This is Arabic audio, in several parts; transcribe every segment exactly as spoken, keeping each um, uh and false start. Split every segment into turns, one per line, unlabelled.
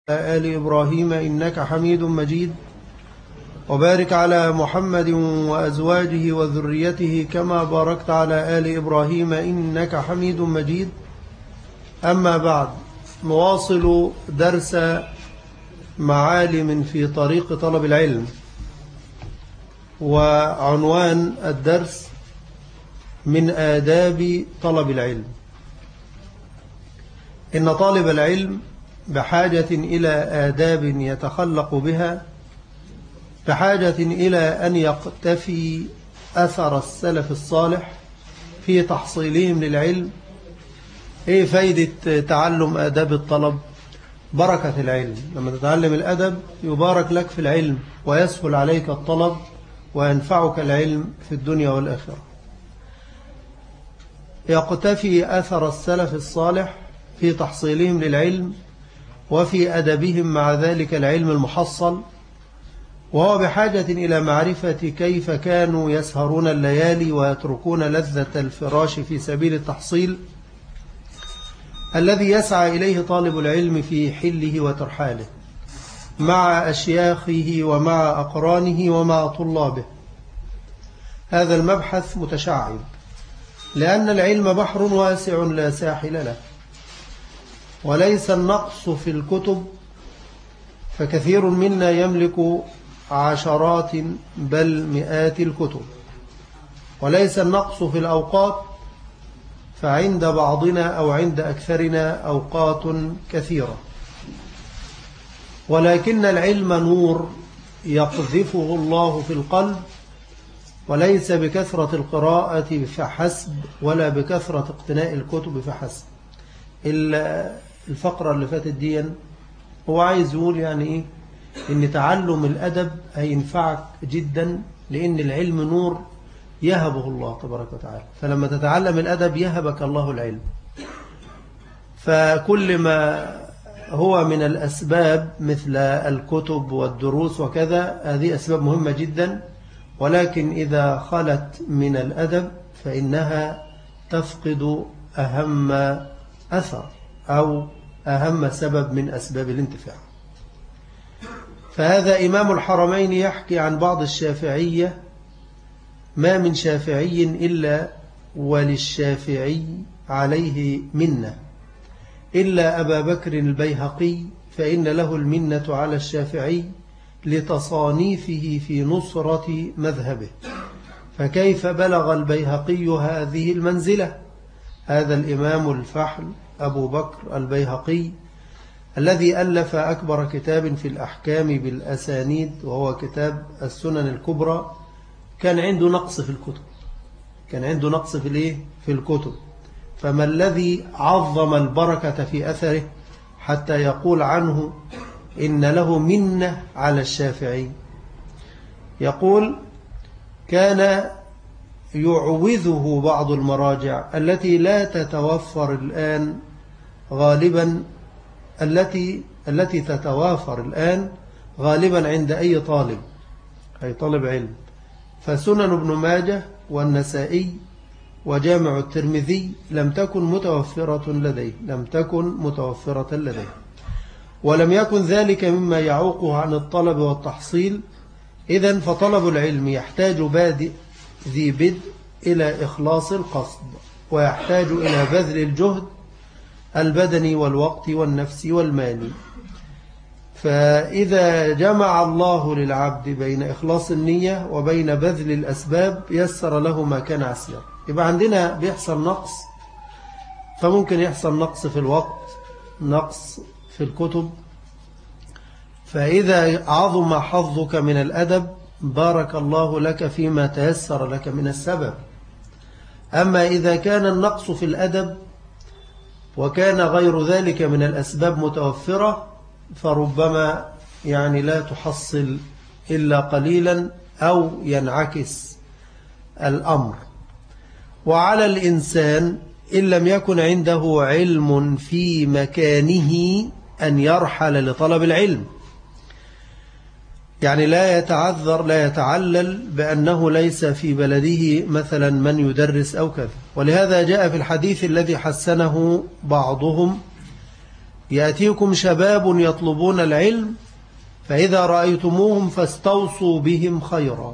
آل إبراهيم إنك حميد مجيد، وبارك على محمد وأزواجه وذريته كما باركت على آل إبراهيم إنك حميد مجيد. أما بعد، نواصل درس معالم في طريق طلب العلم، وعنوان الدرس من آداب طلب العلم. إن طالب العلم بحاجة إلى آداب يتخلق بها، بحاجة إلى أن يقتفي أثر السلف الصالح في تحصيلهم للعلم. إيه فايدة تعلم آداب الطلب؟ بركة العلم. لما تتعلم الأدب يبارك لك في العلم، ويسهل عليك الطلب، وينفعك العلم في الدنيا والآخرة. يقتفي أثر السلف الصالح في تحصيلهم للعلم، وفي أدبهم مع ذلك العلم المحصل، وهو بحاجة إلى معرفة كيف كانوا يسهرون الليالي ويتركون لذة الفراش في سبيل التحصيل الذي يسعى إليه طالب العلم في حله وترحاله مع أشياخه ومع أقرانه ومع طلابه. هذا المبحث متشعب، لأن العلم بحر واسع لا ساحل له، وليس النقص في الكتب، فكثير منا يملك عشرات بل مئات الكتب، وليس النقص في الأوقات، فعند بعضنا أو عند أكثرنا أوقات كثيرة، ولكن العلم نور يقذفه الله في القلب، وليس بكثرة القراءة فحسب، ولا بكثرة اقتناء الكتب فحسب. الفقرة اللي فاتت دي هو عايز يقول يعني إيه؟ إن تعلم الأدب هينفعك جدا، لأن العلم نور يهبه الله تبارك وتعالى، فلما تتعلم الأدب يهبك الله العلم. فكل ما هو من الأسباب مثل الكتب والدروس وكذا، هذه أسباب مهمة جدا، ولكن إذا خلت من الأدب فإنها تفقد أهم أثر أو أهم سبب من أسباب الانتفاع. فهذا إمام الحرمين يحكي عن بعض الشافعية: ما من شافعي إلا وللشافعي عليه منة، إلا أبا بكر البيهقي فإن له المنة على الشافعي لتصانيفه في نصرة مذهبه. فكيف بلغ البيهقي هذه المنزلة؟ هذا الإمام الفحل أبو بكر البيهقي الذي ألف أكبر كتاب في الأحكام بالأسانيد، وهو كتاب السنن الكبرى، كان عنده نقص في الكتب، كان عنده نقص في الإيه؟ في الكتب. فما الذي عظم البركة في أثره حتى يقول عنه إن له منة على الشافعي؟ يقول: كان يعوذه بعض المراجع التي لا تتوفر الآن غالبا، التي التي تتوافر الآن غالبا عند أي طالب، أي طالب علم. فسنن ابن ماجه والنسائي وجامع الترمذي لم تكن متوفرة لديه، لم تكن متوفرة لديه، ولم يكن ذلك مما يعوقه عن الطلب والتحصيل. إذن فطلب العلم يحتاج بادئ ذي بدء إلى إخلاص القصد، ويحتاج إلى بذل الجهد البدني والوقت والنفس والمال. فإذا جمع الله للعبد بين إخلاص النية وبين بذل الأسباب يسر له ما كان عسير. يبقى عندنا بيحصل نقص، فممكن يحصل نقص في الوقت، نقص في الكتب. فإذا عظم حظك من الأدب بارك الله لك فيما تيسر لك من السبب. أما إذا كان النقص في الأدب وكان غير ذلك من الأسباب متوفرة، فربما يعني لا تحصل إلا قليلا أو ينعكس الأمر. وعلى الإنسان إن لم يكن عنده علم في مكانه أن يرحل لطلب العلم، يعني لا يتعذر، لا يتعلل بأنه ليس في بلده مثلا من يدرس أو كذا. ولهذا جاء في الحديث الذي حسنه بعضهم: يأتيكم شباب يطلبون العلم فإذا رأيتموهم فاستوصوا بهم خيرا.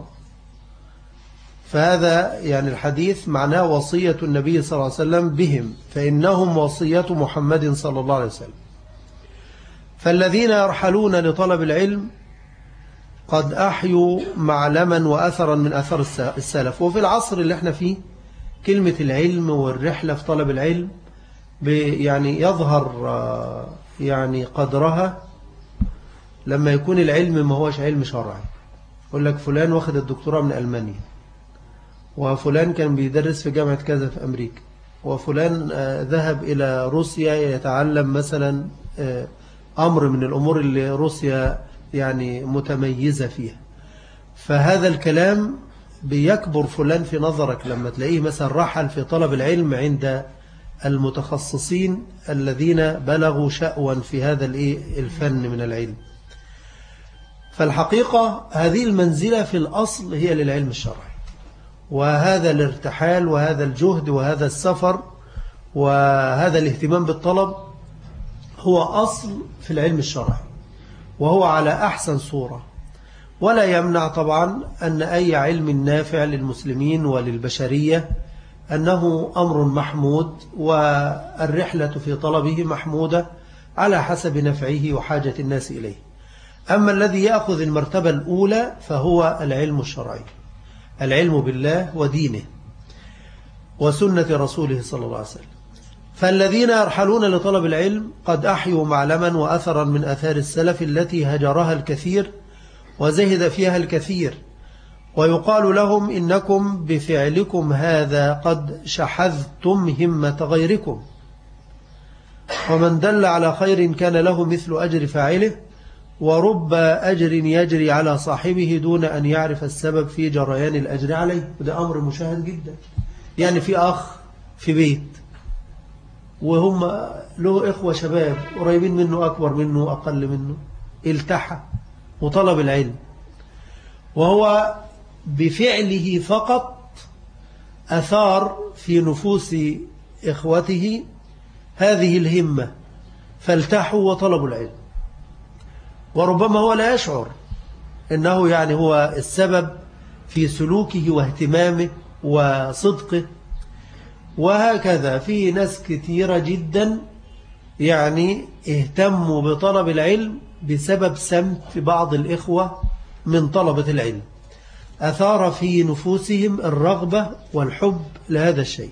فهذا يعني الحديث معناه وصية النبي صلى الله عليه وسلم بهم، فإنهم وصية محمد صلى الله عليه وسلم. فالذين يرحلون لطلب العلم قد أحيوا معلما وأثرا من أثر السلف. وفي العصر اللي احنا فيه كلمة العلم والرحلة في طلب العلم يعني يظهر يعني قدرها لما يكون العلم ما هوش علم شرعي. يقول لك فلان واخد الدكتوراه من ألمانيا، وفلان كان بيدرس في جامعة كذا في أمريكا، وفلان ذهب إلى روسيا يتعلم مثلا أمر من الأمور اللي روسيا يعني متميزة فيها. فهذا الكلام بيكبر فلان في نظرك لما تلاقيه مثلا رحل في طلب العلم عند المتخصصين الذين بلغوا شأوا في هذا الفن من العلم. فالحقيقة هذه المنزلة في الأصل هي للعلم الشرعي، وهذا الارتحال وهذا الجهد وهذا السفر وهذا الاهتمام بالطلب هو أصل في العلم الشرعي، وهو على أحسن صورة. ولا يمنع طبعا أن أي علم نافع للمسلمين وللبشرية أنه أمر محمود، والرحلة في طلبه محمودة على حسب نفعه وحاجة الناس إليه. أما الذي يأخذ المرتبة الأولى فهو العلم الشرعي، العلم بالله ودينه وسنة رسوله صلى الله عليه وسلم. فالذين يرحلون لطلب العلم قد أحيوا معلما وأثرا من أثار السلف التي هجرها الكثير وزهد فيها الكثير، ويقال لهم إنكم بفعلكم هذا قد شحذتم همة غيركم، ومن دل على خير كان له مثل أجر فاعله، ورب أجر يجري على صاحبه دون أن يعرف السبب في جريان الأجر عليه. وده أمر مشاهد جدا. يعني في أخ في بيت وهم له إخوة شباب قريبين منه، أكبر منه أقل منه، التحى وطلب العلم، وهو بفعله فقط أثار في نفوس إخوته هذه الهمة فالتحوا وطلبوا العلم. وربما هو لا يشعر إنه يعني هو السبب في سلوكه واهتمامه وصدقه. وهكذا في ناس كثيرة جدا يعني اهتموا بطلب العلم بسبب سمت بعض الإخوة من طلبة العلم، أثار في نفوسهم الرغبة والحب لهذا الشيء.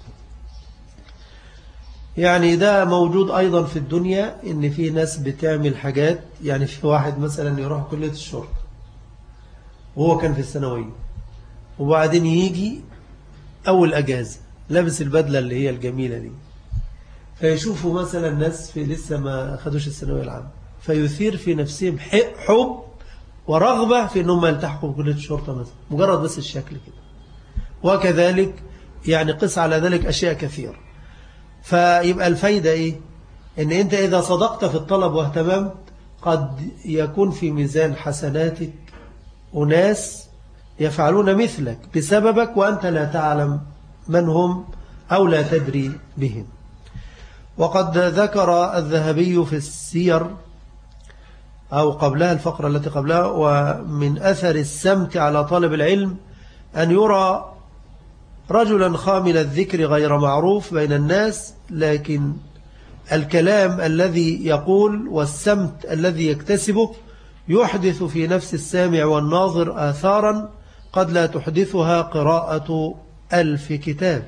يعني ده موجود أيضا في الدنيا، إن في ناس بتعمل حاجات. يعني في واحد مثلا يروح كلية الشرطة وهو كان في الثانوية، وبعدين يجي أول أجازة لابس البدلة اللي هي الجميلة دي، فيشوفوا مثلا ناس في لسه ما أخدوش الثانوية العامة، فيثير في نفسهم حب ورغبة في أنهم يلتحقوا بكلية الشرطة مثلا، مجرد بس الشكل كده. وكذلك يعني قس على ذلك أشياء كثيرة. فيبقى الفايدة إيه؟ إن أنت إذا صدقت في الطلب واهتممت قد يكون في ميزان حسناتك أناس يفعلون مثلك بسببك وأنت لا تعلم من هم أو لا تدري بهم. وقد ذكر الذهبي في السير أو قبلها الفقرة التي قبلها: ومن أثر السمت على طالب العلم أن يرى رجلا خامل الذكر غير معروف بين الناس، لكن الكلام الذي يقول والسمت الذي يكتسبه يحدث في نفس السامع والناظر آثارا قد لا تحدثها قراءة ألف كتاب.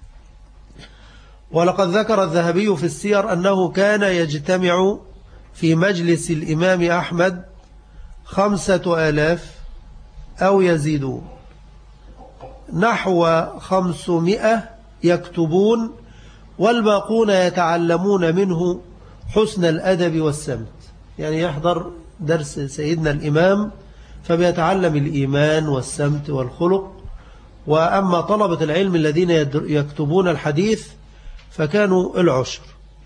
ولقد ذكر الذهبي في السير أنه كان يجتمع في مجلس الإمام أحمد خمسة آلاف أو يزيدون، نحو خمسمائة يكتبون، والباقون يتعلمون منه حسن الأدب والسمت. يعني يحضر درس سيدنا الإمام فبيتعلم الإيمان والسمت والخلق. وأما طلبة العلم الذين يكتبون الحديث فكانوا العشر.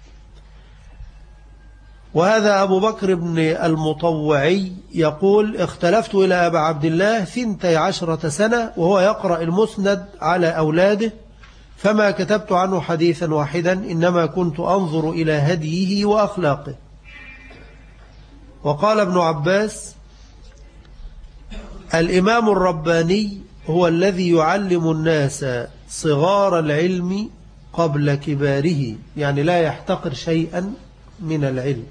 وهذا أبو بكر بن المطوعي يقول: اختلفت إلى أبا عبد الله ثنتي عشرة سنة وهو يقرأ المسند على أولاده، فما كتبت عنه حديثا واحدا، إنما كنت أنظر إلى هديه وأخلاقه. وقال ابن عباس: الإمام الرباني هو الذي يعلم الناس صغار العلم قبل كباره، يعني لا يحتقر شيئا من العلم،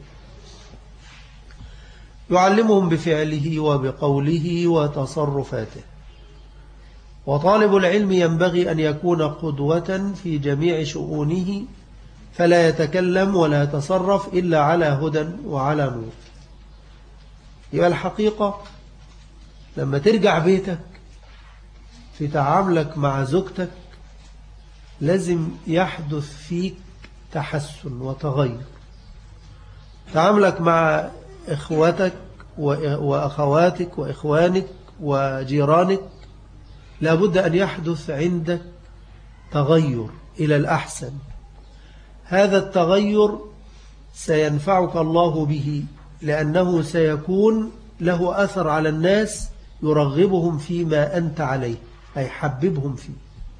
يعلمهم بفعله وبقوله وتصرفاته. وطالب العلم ينبغي أن يكون قدوة في جميع شؤونه، فلا يتكلم ولا يتصرف إلا على هدى وعلى نور. يبقى الحقيقة لما ترجع بيتك في تعاملك مع زوجتك لازم يحدث فيك تحسن وتغير. تعاملك مع إخوتك وأخواتك وإخوانك وجيرانك لابد أن يحدث عندك تغير إلى الأحسن. هذا التغير سينفعك الله به، لأنه سيكون له أثر على الناس يرغبهم فيما أنت عليه، أي حببهم فيه،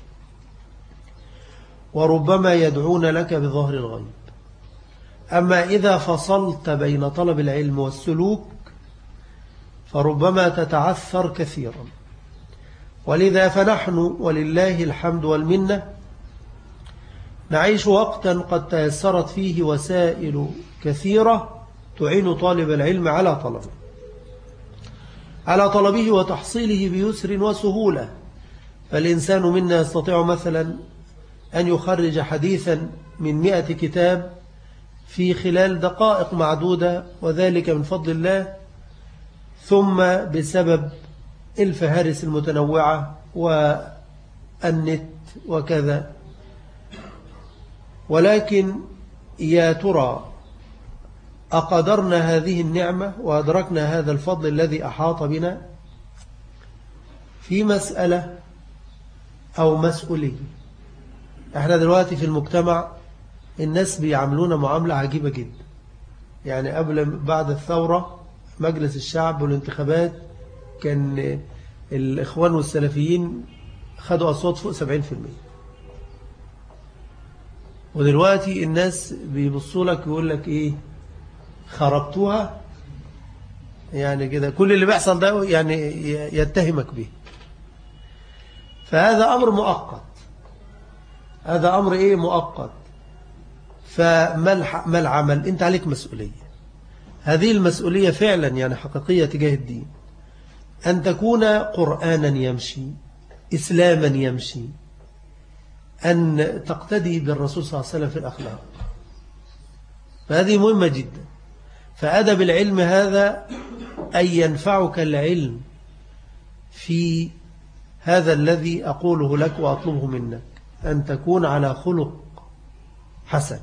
وربما يدعون لك بظهر الغيب. أما إذا فصلت بين طلب العلم والسلوك فربما تتعثر كثيرا. ولذا فنحن ولله الحمد والمنة نعيش وقتا قد تيسرت فيه وسائل كثيرة تعين طالب العلم على طلبه على طلبه وتحصيله بيسر وسهولة. فالإنسان منا يستطيع مثلا أن يخرج حديثا من مئة كتاب في خلال دقائق معدودة، وذلك من فضل الله، ثم بسبب الفهارس المتنوعة والنت وكذا. ولكن يا ترى أقدرنا هذه النعمة وأدركنا هذا الفضل الذي أحاط بنا في مسألة أو مسؤولية؟ احنا دلوقتي في المجتمع الناس بيعاملونا معاملة عجيبة جدا. يعني قبل بعد الثورة مجلس الشعب والانتخابات كان الإخوان والسلفيين خدوا أصوات فوق سبعين في المية، ودلوقتي الناس بيبصوا لك ويقول لك إيه، خربتوها. يعني كده كل اللي بيحصل ده يعني يتهمك به. فهذا أمر مؤقت، هذا أمر إيه مؤقت. فما العمل؟ أنت عليك مسؤولية. هذه المسؤولية فعلا يعني حقيقية تجاه الدين، أن تكون قرآنا يمشي، إسلاما يمشي، أن تقتدي بالرسول صلى الله عليه وسلم في الأخلاق. فهذه مهمة جدا. فأدب العلم هذا أن ينفعك العلم في هذا الذي أقوله لك وأطلبه منك، أن تكون على خلق حسن.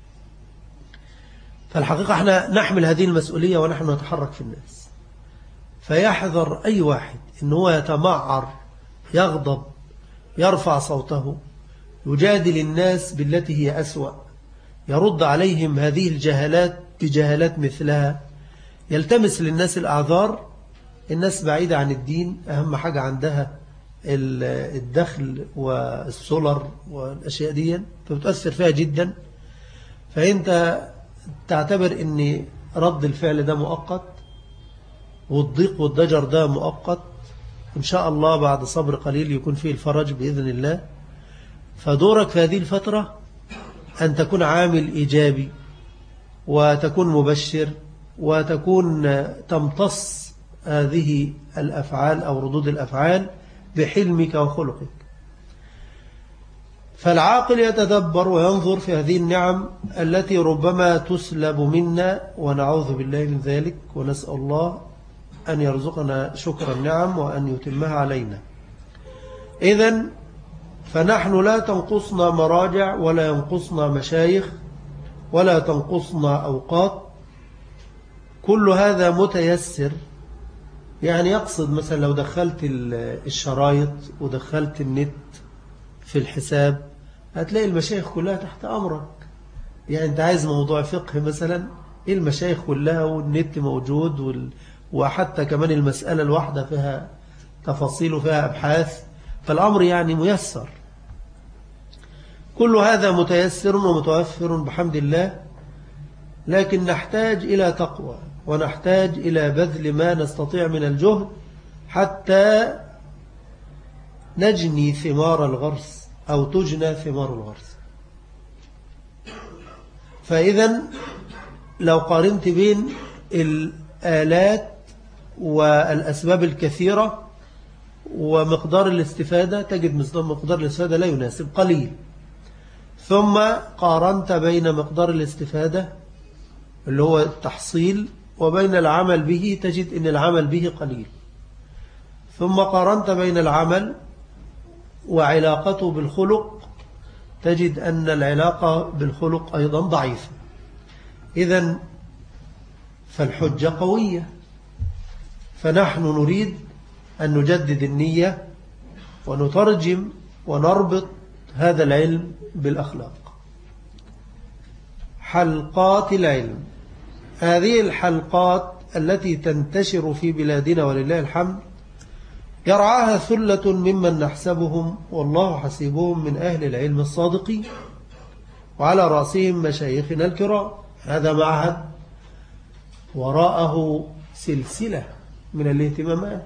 فالحقيقة احنا نحمل هذه المسؤولية ونحن نتحرك في الناس. فيحذر أي واحد إن هو يتمعر، يغضب، يرفع صوته، يجادل الناس بالتي هي أسوأ، يرد عليهم هذه الجهالات بجهالات مثلها، يلتمس للناس الأعذار. الناس بعيدة عن الدين، أهم حاجة عندها الدخل والسولر والأشياء دي، فبتؤثر فيها جدا. فأنت تعتبر أن رد الفعل ده مؤقت، والضيق والضجر ده مؤقت، إن شاء الله بعد صبر قليل يكون فيه الفرج بإذن الله. فدورك في هذه الفترة أن تكون عامل إيجابي، وتكون مبشر، وتكون تمتص هذه الأفعال أو ردود الأفعال بحلمك وخلقك. فالعاقل يتدبر وينظر في هذه النعم التي ربما تسلب منا، ونعوذ بالله من ذلك، ونسأل الله أن يرزقنا شكر النعم وأن يتمها علينا. إذن فنحن لا تنقصنا مراجع، ولا ينقصنا مشايخ، ولا تنقصنا أوقات. كل هذا متيسر. يعني يقصد مثلا لو دخلت الشرايط ودخلت النت في الحساب هتلاقي المشايخ كلها تحت أمرك. يعني أنت عايز موضوع فقه مثلا، المشايخ كلها والنت موجود وال... وحتى كمان المسألة الواحدة فيها تفاصيل وفيها أبحاث. فالأمر يعني ميسر. كل هذا متيسر ومتوفر بحمد الله، لكن نحتاج إلى تقوى ونحتاج إلى بذل ما نستطيع من الجهد حتى نجني ثمار الغرس أو تجنى ثمار الغرس. فإذا لو قارنت بين الآلات والأسباب الكثيرة ومقدار الاستفادة، تجد مقدار الاستفادة لا يناسب، قليل. ثم قارنت بين مقدار الاستفادة اللي هو التحصيل وبين العمل به، تجد أن العمل به قليل. ثم قارنت بين العمل وعلاقته بالخلق، تجد أن العلاقة بالخلق أيضا ضعيفة. إذن فالحجة قوية. فنحن نريد أن نجدد النية ونترجم ونربط هذا العلم بالأخلاق. حلقات العلم، هذه الحلقات التي تنتشر في بلادنا ولله الحمد يرعاها ثلة ممن نحسبهم والله حسيبهم من أهل العلم الصادقين، وعلى رأسهم مشايخنا الكرام. هذا معهد وراءه سلسلة من الاهتمامات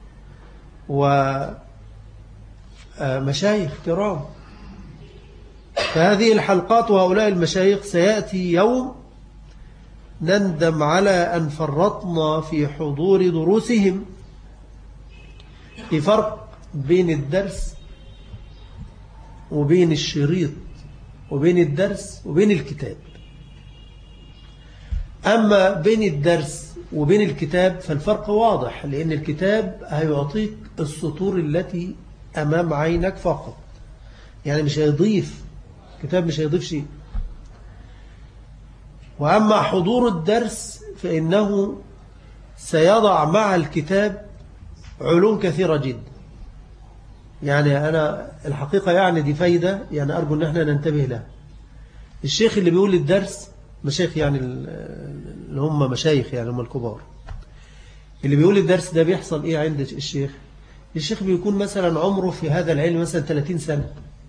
ومشايخ كرام. فهذه الحلقات وهؤلاء المشايخ سيأتي يوم نندم على أن فرطنا في حضور دروسهم. في فرق بين الدرس وبين الشريط، وبين الدرس وبين الكتاب. أما بين الدرس وبين الكتاب فالفرق واضح، لأن الكتاب هيعطيك السطور التي أمام عينك فقط، يعني مش هيضيف، الكتاب مش هيضيف شيء. وأما حضور الدرس فإنه سيضع مع الكتاب علوم كثيرة جدا. يعني أنا الحقيقة يعني دي فايدة، يعني أرجو أن احنا ننتبه لها. الشيخ اللي بيقول الدرس، مشايخ يعني اللي هم مشايخ يعني هم الكبار، اللي بيقول الدرس ده بيحصل إيه عند الشيخ؟ الشيخ بيكون مثلا عمره في هذا العلم مثلا ثلاثين سنة،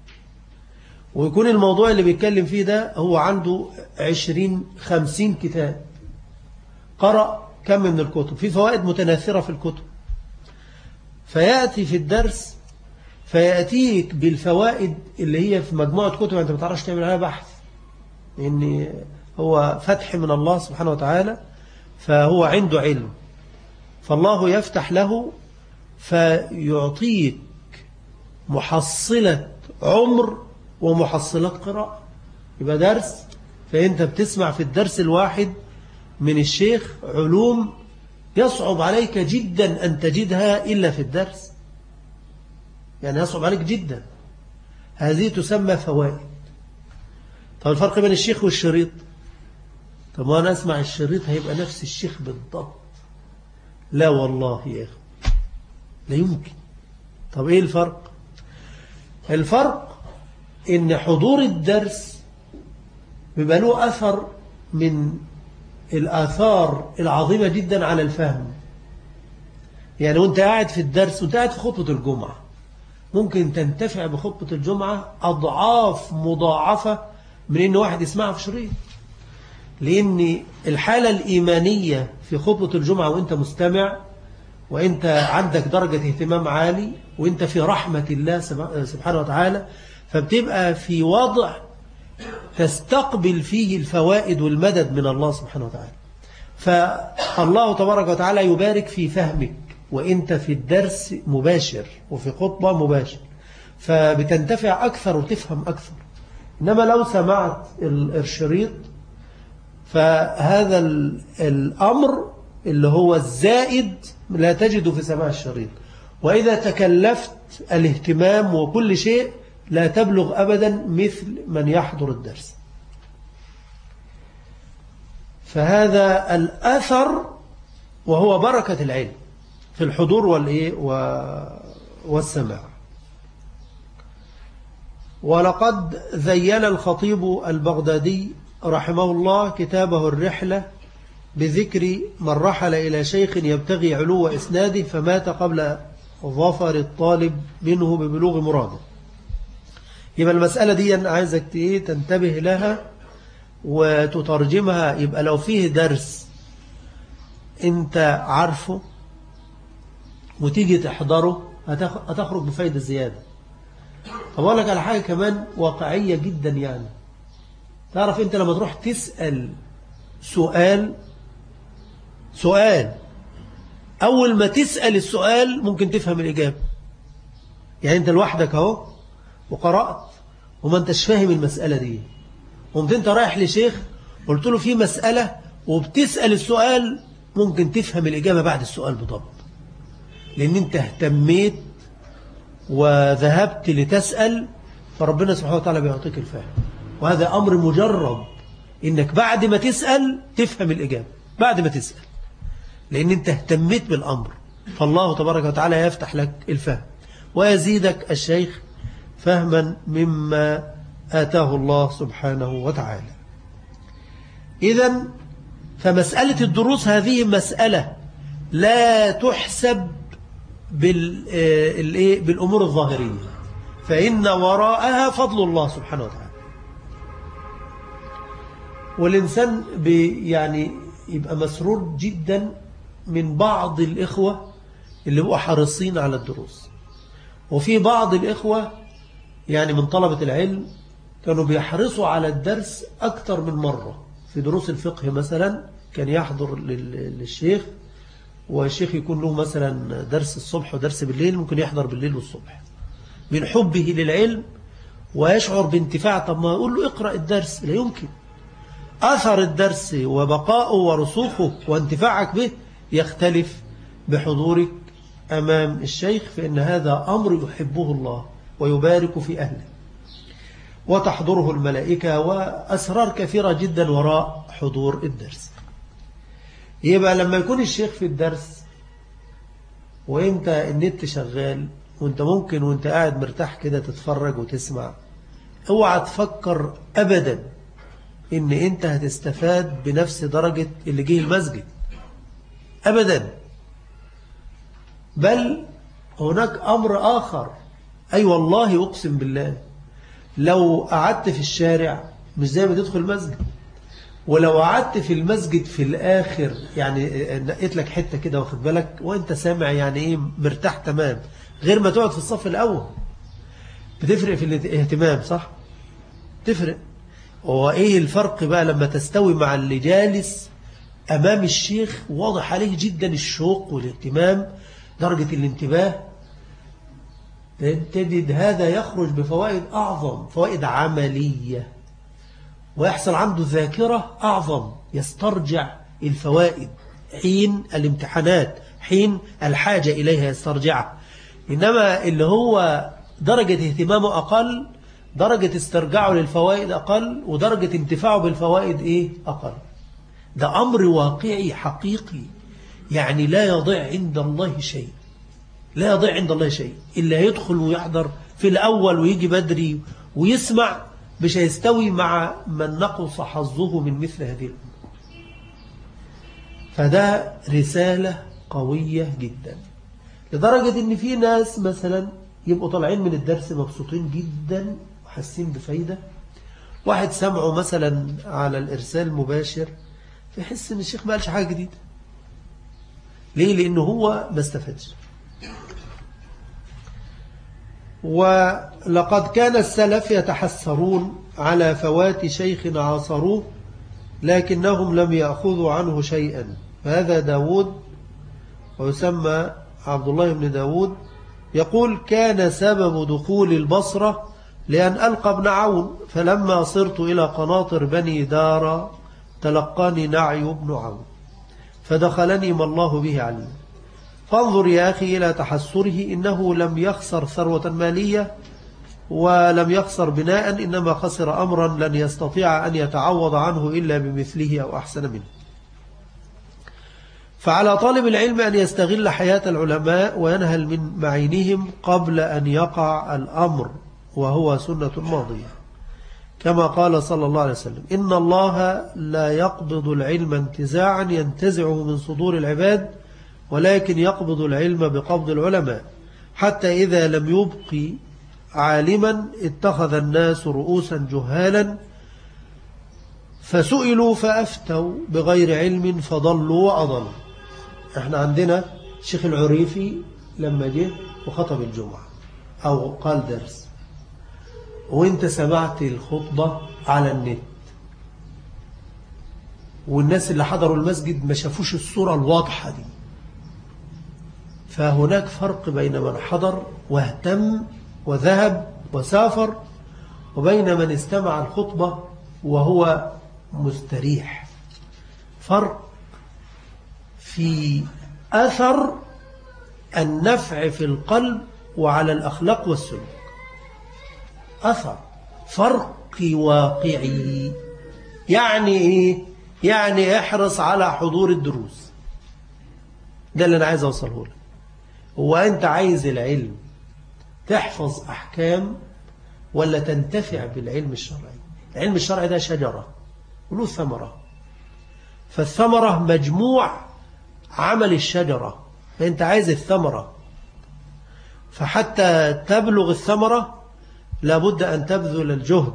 ويكون الموضوع اللي بيتكلم فيه ده هو عنده عشرين خمسين كتاب، قرأ كم من الكتب، في فوائد متناثرة في الكتب. فيأتي في الدرس فيأتيك بالفوائد اللي هي في مجموعة كتب أنت ما تعرفش تعمل عليها بحث، لأن هو فتح من الله سبحانه وتعالى، فهو عنده علم، فالله يفتح له فيعطيك محصلة عمر ومحصلات قراءة. يبقى درس، فأنت بتسمع في الدرس الواحد من الشيخ علوم يصعب عليك جدا أن تجدها إلا في الدرس، يعني يصعب عليك جدا. هذه تسمى فوائد. طب الفرق بين الشيخ والشريط؟ طب ما أنا أسمع الشريط هيبقى نفس الشيخ بالضبط. لا والله يا أخي، لا يمكن. طب إيه الفرق؟ الفرق إن حضور الدرس بيبقى له أثر من الآثار العظيمة جدا على الفهم. يعني وانت قاعد في الدرس، وانت قاعد في خطبة الجمعة، ممكن تنتفع بخطبة الجمعة أضعاف مضاعفة من إن واحد يسمعها في شريط. لأن الحالة الإيمانية في خطبة الجمعة وانت مستمع، وانت عندك درجة اهتمام عالي، وانت في رحمة الله سبحانه وتعالى، فبتبقى في وضع تستقبل فيه الفوائد والمدد من الله سبحانه وتعالى. فالله تبارك وتعالى يبارك في فهمك وانت في الدرس مباشر وفي خطبة مباشر، فبتنتفع أكثر وتفهم أكثر. إنما لو سمعت الشريط فهذا الأمر اللي هو الزائد لا تجده في سماع الشريط. وإذا تكلفت الاهتمام وكل شيء لا تبلغ أبدا مثل من يحضر الدرس. فهذا الأثر وهو بركة العلم في الحضور والإيه والسماع. ولقد ذيل الخطيب البغدادي رحمه الله كتابه الرحلة بذكر من رحل إلى شيخ يبتغي علو إسناده فمات قبل ظفر الطالب منه ببلوغ مراده. يبقى المسألة دي أنا عايزك تنتبه لها وتترجمها. يبقى لو فيه درس أنت عارفه وتيجي تحضره هتخرج بفايدة زيادة. طب أقول لك على حاجة كمان واقعية جدا. يعني تعرف أنت لما تروح تسأل سؤال سؤال أول ما تسأل السؤال ممكن تفهم الإجابة. يعني أنت لوحدك أهو وقرأت وما أنتش فاهم المسألة دي، قمت أنت رايح لشيخ قلت له في مسألة وبتسأل السؤال، ممكن تفهم الإجابة بعد السؤال بضبط، لأن أنت اهتميت وذهبت لتسأل، فربنا سبحانه وتعالى بيعطيك الفهم. وهذا أمر مجرب، إنك بعد ما تسأل تفهم الإجابة بعد ما تسأل، لأن أنت اهتميت بالأمر، فالله تبارك وتعالى يفتح لك الفهم ويزيدك الشيخ فهما مما آتاه الله سبحانه وتعالى. إذن فمسألة الدروس هذه مسألة لا تحسب بالأمور الظاهرية، فإن وراءها فضل الله سبحانه وتعالى. والإنسان يعني يبقى مسرور جدا من بعض الإخوة اللي بقوا حريصين على الدروس، وفي بعض الإخوة يعني من طلبة العلم كانوا بيحرصوا على الدرس أكثر من مرة. في دروس الفقه مثلا كان يحضر للشيخ، والشيخ يكون له مثلا درس الصبح ودرس بالليل، ممكن يحضر بالليل والصبح من حبه للعلم ويشعر بانتفاع. طب ما أقول له اقرأ الدرس، لا يمكن. أثر الدرس وبقاؤه ورسوخه وانتفاعك به يختلف بحضورك أمام الشيخ، فإن هذا أمر يحبه الله ويبارك في أهله وتحضره الملائكة، وأسرار كثيرة جدا وراء حضور الدرس. يبقى لما يكون الشيخ في الدرس وانت النت شغال وانت ممكن وانت قاعد مرتاح كده تتفرج وتسمع، اوعى تفكر أبدا ان انت هتستفاد بنفس درجة اللي جه المسجد أبدا، بل هناك أمر آخر. أي أيوة والله أقسم بالله، لو قعدت في الشارع مش زي ما تدخل المسجد، ولو قعدت في المسجد في الآخر يعني نقيت لك حتة كده واخد بالك وانت سامع يعني ايه مرتاح تمام، غير ما تقعد في الصف الأول. بتفرق في الاهتمام صح؟ تفرق. وإيه الفرق بقى لما تستوي مع اللي جالس أمام الشيخ واضح عليه جدا الشوق والاهتمام، درجة الانتباه، تجد هذا يخرج بفوائد أعظم، فوائد عملية، ويحصل عنده ذاكرة أعظم، يسترجع الفوائد حين الامتحانات، حين الحاجة إليها يسترجعها. إنما اللي هو درجة اهتمامه أقل، درجة استرجاعه للفوائد أقل، ودرجة انتفاعه بالفوائد إيه؟ أقل. ده أمر واقعي حقيقي، يعني لا يضيع عند الله شيء، لا يضيع عند الله شيء. إلا يدخل ويحضر في الأول ويجي بدري ويسمع مش هيستوي مع من نقص حظه من مثل هذه الأمور. فده رسالة قوية جدا، لدرجة إن في ناس مثلا يبقوا طالعين من الدرس مبسوطين جدا وحاسين بفايدة، واحد سمعه مثلا على الإرسال المباشر فيحس إن الشيخ ما قالش حاجة جديدة. ليه؟ لأنه هو ما استفادش. ولقد كان السلف يتحسرون على فوات شيخ عاصروه لكنهم لم يأخذوا عنه شيئا. فهذا داود، ويسمى عبد الله بن داود، يقول: كان سبب دخول البصرة لأن ألقى ابن عون، فلما صرت إلى قناطر بني دار تلقاني نعي بن عون فدخلني ما الله به علم. فانظر يا أخي إلى تحسره، إنه لم يخسر ثروة مالية ولم يخسر بناء، إنما خسر أمرا لن يستطيع أن يتعوض عنه إلا بمثله أو أحسن منه. فعلى طالب العلم أن يستغل حياة العلماء وينهل من معينهم قبل أن يقع الأمر، وهو سنة ماضية، كما قال صلى الله عليه وسلم: إن الله لا يقبض العلم انتزاعا ينتزعه من صدور العباد، ولكن يقبض العلم بقبض العلماء، حتى إذا لم يبق عالما اتخذ الناس رؤوسا جهالا فسئلوا فأفتوا بغير علم فضلوا وأضلوا. احنا عندنا الشيخ العريفي لما جه وخطب الجمعة أو قال درس، وانت سمعت الخطبة على النت، والناس اللي حضروا المسجد ما شافوش الصورة الواضحة دي، فهناك فرق بين من حضر واهتم وذهب وسافر وبين من استمع الخطبة وهو مستريح. فرق في أثر النفع في القلب وعلى الأخلاق والسلوك، أثر فرق واقعي. يعني إيه؟ يعني احرص على حضور الدروس. ده اللي أنا عايز أوصله لك. هو أنت عايز العلم تحفظ أحكام ولا تنتفع بالعلم الشرعي؟ العلم الشرعي ده شجرة وله ثمرة، فالثمرة مجموع عمل الشجرة، فأنت عايز الثمرة، فحتى تبلغ الثمرة لابد أن تبذل الجهد.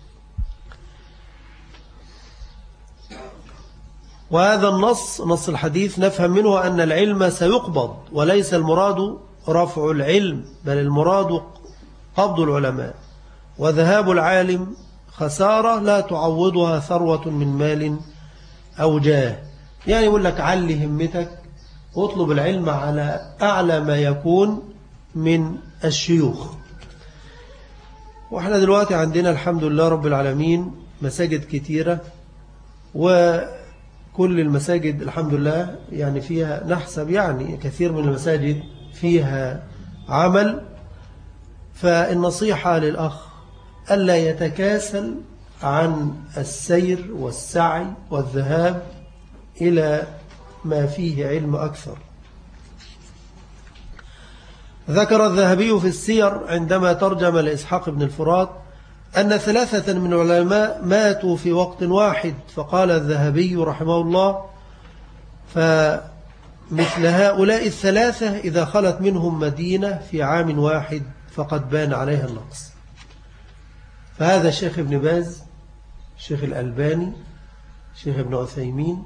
وهذا النص نص الحديث نفهم منه أن العلم سيقبض، وليس المراد رفع العلم، بل المراد قبض العلماء، وذهاب العالم خسارة لا تعوضها ثروة من مال أو جاه. يعني يقول لك علي همتك واطلب العلم على أعلى ما يكون من الشيوخ. وإحنا دلوقتي عندنا الحمد لله رب العالمين مساجد كتيرة، وكل المساجد الحمد لله يعني فيها نحسب يعني كثير من المساجد فيها عمل. فالنصيحة للأخ ألا يتكاسل عن السير والسعي والذهاب إلى ما فيه علم أكثر. ذكر الذهبي في السير عندما ترجم لإسحاق بن الفرات أن ثلاثة من العلماء ماتوا في وقت واحد، فقال الذهبي رحمه الله: فمثل هؤلاء الثلاثة إذا خلت منهم مدينة في عام واحد فقد بان عليها النقص. فهذا الشيخ ابن باز، الشيخ الألباني، الشيخ ابن عثيمين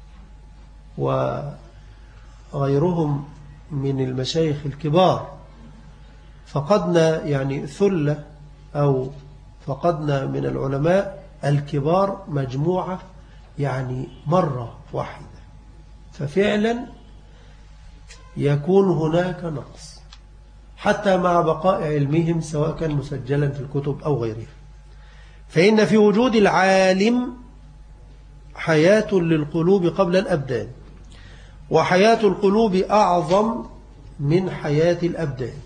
وغيرهم من المشايخ الكبار، فقدنا يعني ثلة أو فقدنا من العلماء الكبار مجموعة يعني مرة واحدة، ففعلا يكون هناك نقص حتى مع بقاء علمهم سواء كان مسجلا في الكتب أو غيرها. فإن في وجود العالم حياة للقلوب قبل الأبدان، وحياة القلوب أعظم من حياة الأبدان.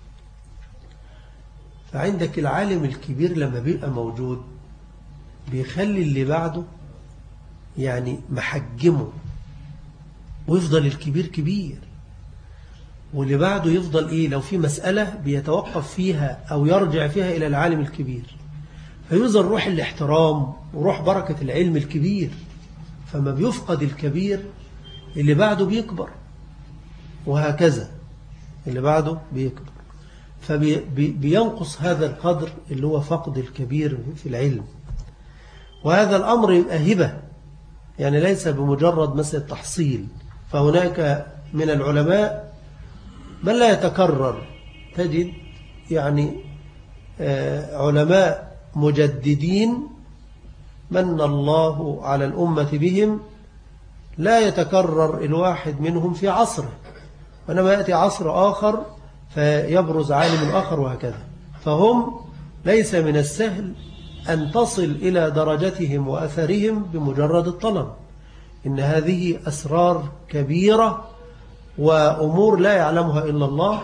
فعندك العالم الكبير لما بيبقى موجود بيخلي اللي بعده يعني محجمه، ويفضل الكبير كبير، واللي بعده يفضل إيه لو في مسألة بيتوقف فيها أو يرجع فيها إلى العالم الكبير، فيظهر روح الاحترام وروح بركة العلم الكبير. فما بيفقد الكبير اللي بعده بيكبر، وهكذا اللي بعده بيكبر، فبينقص هذا القدر اللي هو فقد الكبير في العلم. وهذا الأمر يبقى هبة، يعني ليس بمجرد مسألة تحصيل. فهناك من العلماء من لا يتكرر، تجد يعني علماء مجددين من الله على الأمة بهم لا يتكرر الواحد منهم في عصره، وإنما يأتي عصر آخر فيبرز عالم آخر، وهكذا. فهم ليس من السهل أن تصل إلى درجتهم وأثرهم بمجرد الطلب، إن هذه أسرار كبيرة وأمور لا يعلمها إلا الله،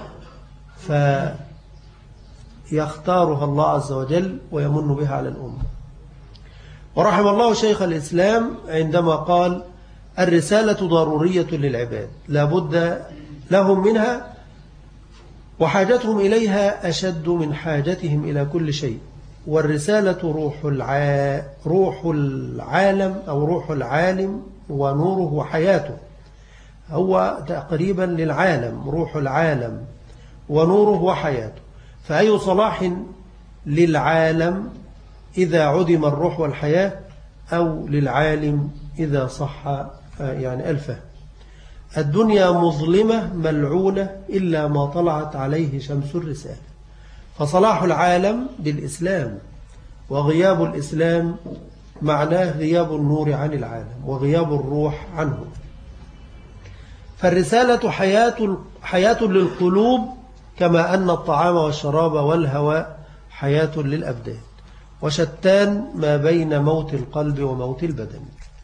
فيختارها الله عز وجل ويمن بها على الأمة. ورحم الله شيخ الإسلام عندما قال: الرسالة ضرورية للعباد لا بد لهم منها، وحاجتهم إليها أشد من حاجتهم إلى كل شيء. والرسالة روح الع... روح العالم أو روح العالم ونوره وحياته، هو تقريبا للعالم روح العالم ونوره وحياته. فأي صلاح للعالم إذا عدم الروح والحياة، أو للعالم إذا صح يعني الفهم. الدنيا مظلمة ملعونة إلا ما طلعت عليه شمس الرسالة. فصلاح العالم بالإسلام، وغياب الإسلام معناه غياب النور عن العالم وغياب الروح عنه. فالرسالة حياة, حياة للقلوب، كما أن الطعام والشراب والهواء حياة للأبدان، وشتان ما بين موت القلب وموت البدن.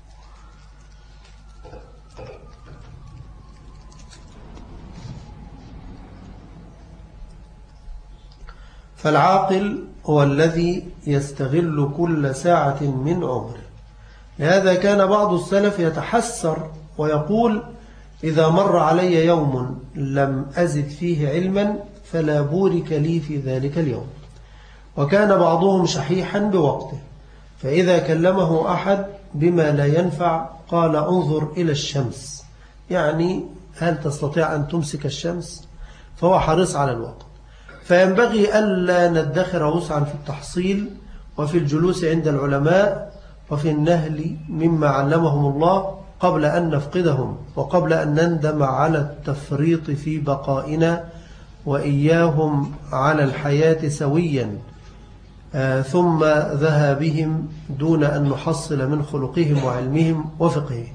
فالعاقل هو الذي يستغل كل ساعة من عمره. لهذا كان بعض السلف يتحسر ويقول: إذا مر علي يوم لم أزد فيه علما فلا بورك لي في ذلك اليوم. وكان بعضهم شحيحا بوقته، فإذا كلمه أحد بما لا ينفع قال: انظر إلى الشمس، يعني هل تستطيع أن تمسك الشمس؟ فهو حريص على الوقت. فينبغي ألا ندخر وسعا في التحصيل وفي الجلوس عند العلماء وفي النهل مما علمهم الله قبل أن نفقدهم، وقبل أن نندم على التفريط في بقائنا وإياهم على الحياة سويا، آه ثم ذهابهم دون أن نحصل من خلقهم وعلمهم وفقههم.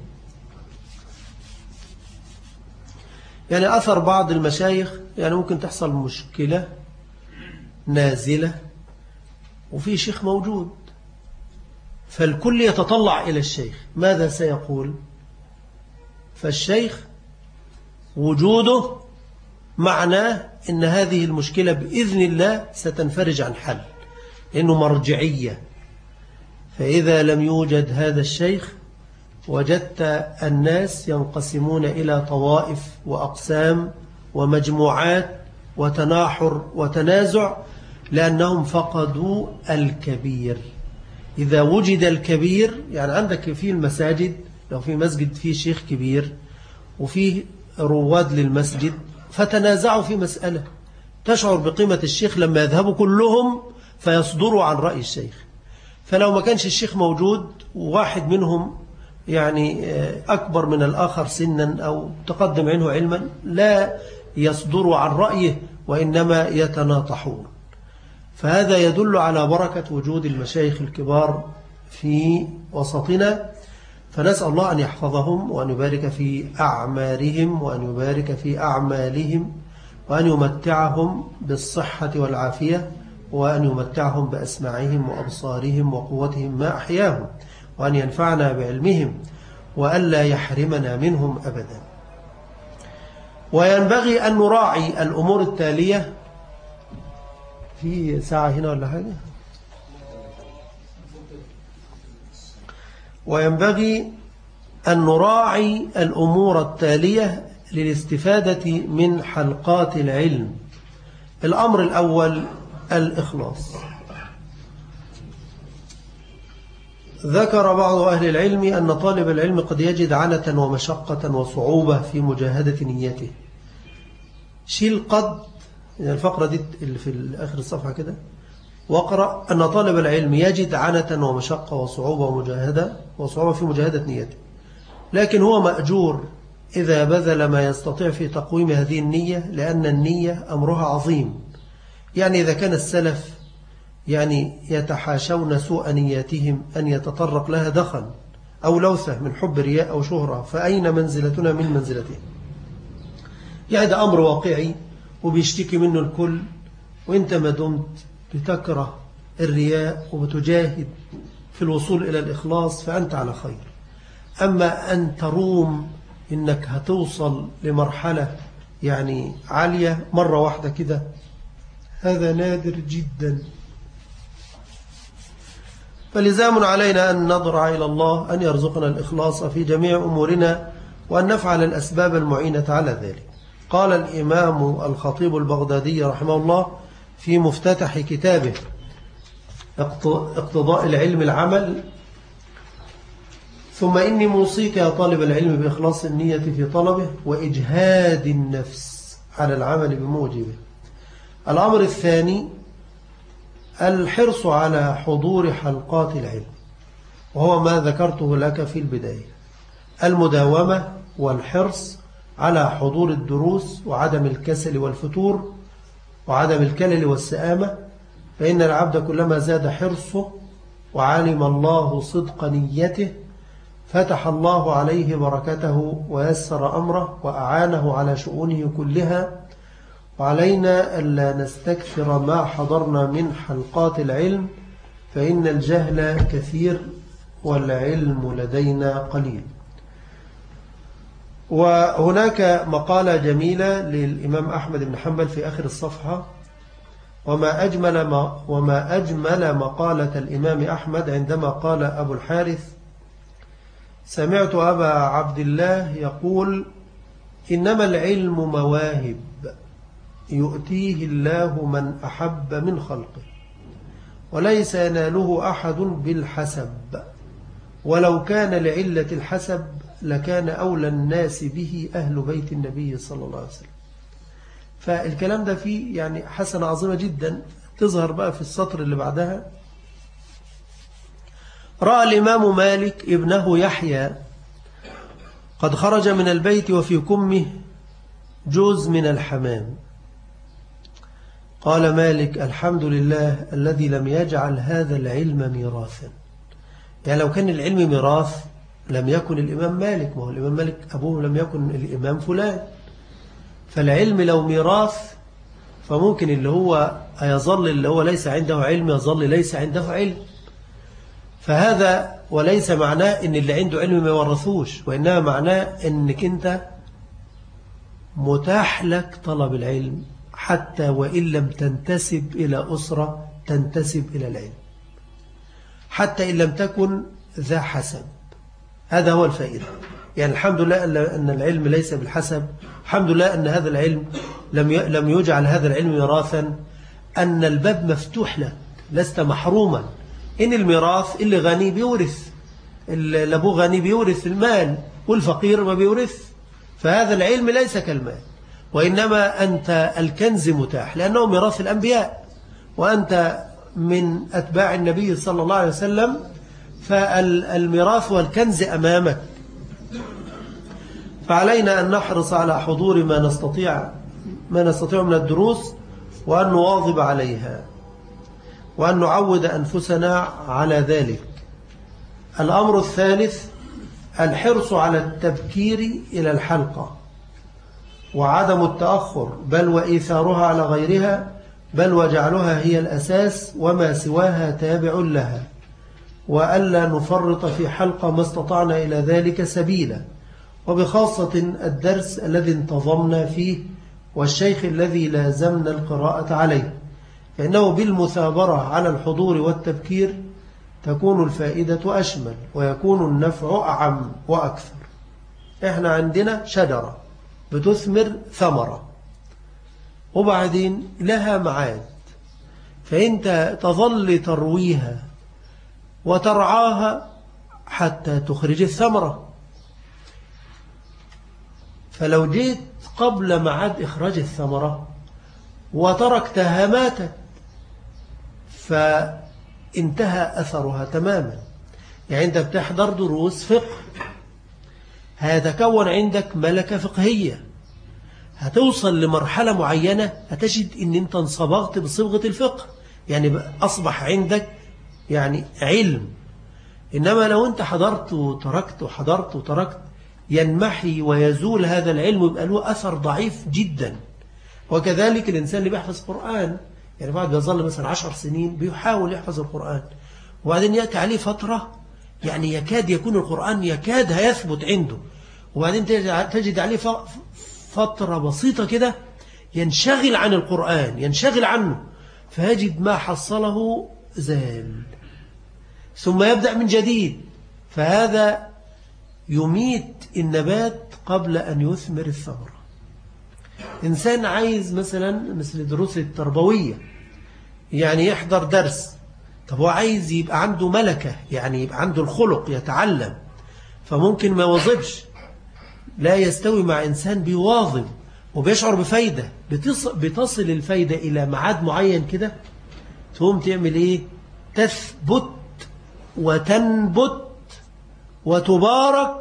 يعني أثر بعض المشايخ، يعني ممكن تحصل مشكلة نازلة وفي شيخ موجود، فالكل يتطلع إلى الشيخ ماذا سيقول. فالشيخ وجوده معناه أن هذه المشكلة بإذن الله ستنفرج عن حل، لأنه مرجعية. فإذا لم يوجد هذا الشيخ وجدت الناس ينقسمون إلى طوائف وأقسام ومجموعات وتناحر وتنازع، لأنهم فقدوا الكبير. إذا وجد الكبير، يعني عندك في المساجد، لو في مسجد فيه شيخ كبير وفيه رواد للمسجد فتنازعوا في مسألة، تشعر بقيمة الشيخ لما يذهبوا كلهم فيصدروا عن رأي الشيخ. فلو ما كانش الشيخ موجود وواحد منهم يعني أكبر من الآخر سنا أو تقدم عنه علما، لا يصدروا عن رأيه وإنما يتناطحون. فهذا يدل على بركة وجود المشايخ الكبار في وسطنا. فنسأل الله أن يحفظهم وأن يبارك في أعمارهم وأن يبارك في أعمالهم وأن يمتعهم بالصحة والعافية وأن يمتعهم بأسماعهم وأبصارهم وقوتهم ما أحياهم، وأن ينفعنا بعلمهم وألا يحرمنا منهم أبدا. وينبغي أن نراعي الأمور التالية. في ساعة هنا ولا حاجة؟ وينبغي أن نراعي الأمور التالية للاستفادة من حلقات العلم. الأمر الأول الإخلاص. ذكر بعض أهل العلم أن طالب العلم قد يجد عنة ومشقة وصعوبة في مجاهدة نيته. شيل قد، يعني الفقرة دي اللي في آخر الصفحة كده، واقرأ أن طالب العلم يجد عنة ومشقة وصعوبة ومجاهدة وصعوبة في مجاهدة نيته، لكن هو مأجور إذا بذل ما يستطيع في تقويم هذه النية، لأن النية أمرها عظيم. يعني إذا كان السلف يعني يتحاشون سوء نياتهم أن يتطرق لها دخل أو لوثة من حب رياء أو شهرة، فأين منزلتنا من منزلتهم؟ يعني ده أمر واقعي وبيشتكي منه الكل، وإنت ما دمت بتكره الرياء وبتجاهد في الوصول إلى الإخلاص فأنت على خير. أما أن تروم إنك هتوصل لمرحلة يعني عالية مرة واحدة كده، هذا نادر جدا. فلزام علينا أن نضرع إلى الله أن يرزقنا الإخلاص في جميع أمورنا وأن نفعل الأسباب المعينة على ذلك. قال الإمام الخطيب البغدادي رحمه الله في مفتتح كتابه اقتضاء العلم العمل: ثم إني موصيك يا طالب العلم بإخلاص النية في طلبه وإجهاد النفس على العمل بموجبه. الأمر الثاني الحرص على حضور حلقات العلم، وهو ما ذكرته لك في البداية، المداومة والحرص على حضور الدروس وعدم الكسل والفتور وعدم الكلل والسآمة، فإن العبد كلما زاد حرصه وعلم الله صدق نيته فتح الله عليه بركته ويسر أمره وأعانه على شؤونه كلها. وعلينا ألا نستكثر ما حضرنا من حلقات العلم، فإن الجهل كثير والعلم لدينا قليل. وهناك مقالة جميلة للإمام أحمد بن حنبل في آخر الصفحة: وما أجمل, ما وما أجمل مقالة الإمام أحمد عندما قال أبو الحارث: سمعت أبا عبد الله يقول: إنما العلم مواهب يؤتيه الله من أحب من خلقه، وليس يناله أحد بالحسب، ولو كان لعلة الحسب لكان أولى الناس به أهل بيت النبي صلى الله عليه وسلم. فالكلام ده فيه يعني حسنة عظيمة جدا تظهر بقى في السطر اللي بعدها: رأى الإمام مالك ابنه يحيى قد خرج من البيت وفي كمه جوز من الحمام. قال مالك: الحمد لله الذي لم يجعل هذا العلم ميراثا. يعني لو كان العلم ميراث لم يكن الإمام مالك، ما هو الإمام مالك أبوه لم يكن الإمام فلان. فالعلم لو ميراث فممكن اللي هو يظل اللي هو ليس عنده علم يظل ليس عنده علم. فهذا وليس معناه ان اللي عنده علم ما يورثوش، وإنما معناه انك انت متاح لك طلب العلم حتى وإن لم تنتسب إلى أسرة تنتسب إلى العلم، حتى إن لم تكن ذا حسب. هذا هو الفائدة. يعني الحمد لله أن العلم ليس بالحسب، الحمد لله أن هذا العلم لم لم يجعل هذا العلم ميراثا، أن الباب مفتوح لك، لست محروما. إن الميراث اللي غني بيورث، اللي أبوه غني بيورث المال، والفقير ما بيورث. فهذا العلم ليس كالمال، وإنما أنت الكنز متاح لأنه ميراث الأنبياء، وأنت من أتباع النبي صلى الله عليه وسلم، فالميراث والكنز أمامك. فعلينا أن نحرص على حضور ما نستطيع ما نستطيع من الدروس، وأن نواظب عليها، وأن نعود أنفسنا على ذلك. الأمر الثالث الحرص على التبكير إلى الحلقة، وعدم التأخر، بل وإيثارها على غيرها، بل وجعلها هي الأساس وما سواها تابع لها، وألا نفرط في حلقة ما استطعنا إلى ذلك سبيلا، وبخاصة الدرس الذي انتظمنا فيه والشيخ الذي لازمنا القراءة عليه، فإنه بالمثابرة على الحضور والتبكير تكون الفائدة أشمل ويكون النفع أعم وأكثر. إحنا عندنا شجرة بتثمر ثمرة وبعدين لها معاد، فأنت تظل ترويها وترعاها حتى تخرج الثمرة. فلو جيت قبل معاد إخراج الثمرة وتركتها ماتت، فانتهى أثرها تماما. يعني أنت بتحضر دروس فقه، هيتكون عندك ملكة فقهية، هتوصل لمرحلة معينة هتجد أن أنت انصبغت بصبغة الفقه، يعني أصبح عندك يعني علم. إنما لو أنت حضرت وتركت وحضرت وتركت ينمحي ويزول هذا العلم، يبقى له أثر ضعيف جدا. وكذلك الإنسان اللي بيحفظ قرآن، يعني بعد بيظل مثلا عشر سنين بيحاول يحفظ القرآن، وبعدين يأتي عليه فترة يعني يكاد يكون القرآن يكاد هيثبت عنده، وبعدين تجد عليه فترة بسيطة كده ينشغل عن القرآن، ينشغل عنه، فيجد ما حصله زال، ثم يبدأ من جديد. فهذا يميت النبات قبل أن يثمر الثمرة. إنسان عايز مثلا مثل الدروس التربوية، يعني يحضر درس، طب هو عايز يبقى عنده ملكة، يعني يبقى عنده الخلق يتعلم، فممكن ما يواظبش. لا يستوي مع إنسان بيواظب وبيشعر بفايدة، بتصل الفايدة إلى معاد معين كده، تقوم تعمل إيه؟ تثبت وتنبت وتبارك،